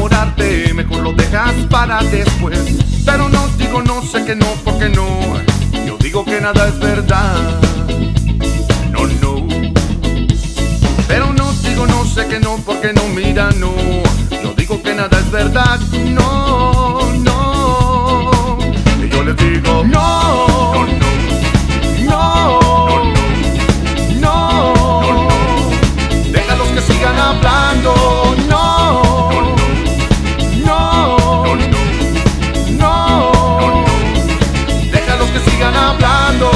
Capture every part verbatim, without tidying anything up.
enamorarte, mejor lo dejas para después. Pero no digo no sé que no, porque no. Yo digo que nada es verdad. No, no. Pero no digo no sé que no, porque no, mira, no. Yo digo que nada es verdad. No, no. Y yo les digo no, no, no, no, no. Déjalos que sigan hablando. No, no, no. Déjalos que sigan hablando.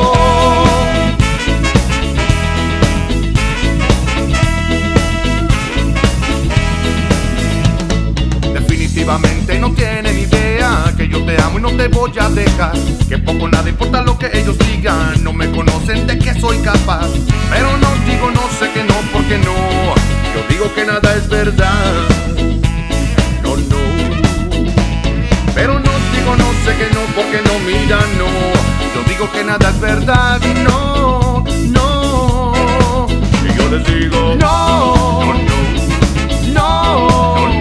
Definitivamente no tienen idea que yo te amo y no te voy a dejar. Que poco nada importa lo que ellos digan. No me conocen de que soy capaz. Pero no digo no sé que no, porque no. Yo digo que nada es verdad. No, no. Pero no digo no sé que no, porque no, mira, no. Yo digo que nada es verdad. No, no. Y yo les digo no, no, no.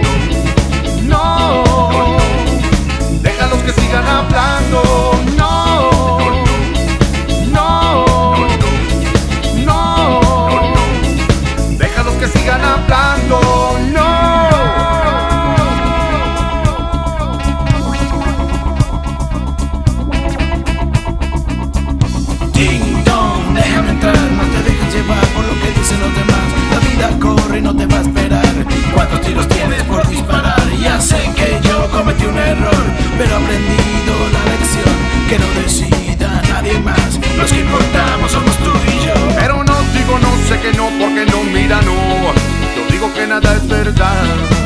No, déjalos que sigan hablando. No, no, no, déjalos que sigan hablando. No. Ding dong, déjame entrar, no te dejes llevar por lo que dicen los demás. La vida corre y no te va a esperar. ¿Cuántos tiros tienes por disparar? Ya sé que yo cometí un error, pero he aprendido la lección. Que no decida nadie más, los que importamos somos tú y yo. Pero no digo no sé que no, porque no, mira, no. Yo digo que nada es verdad.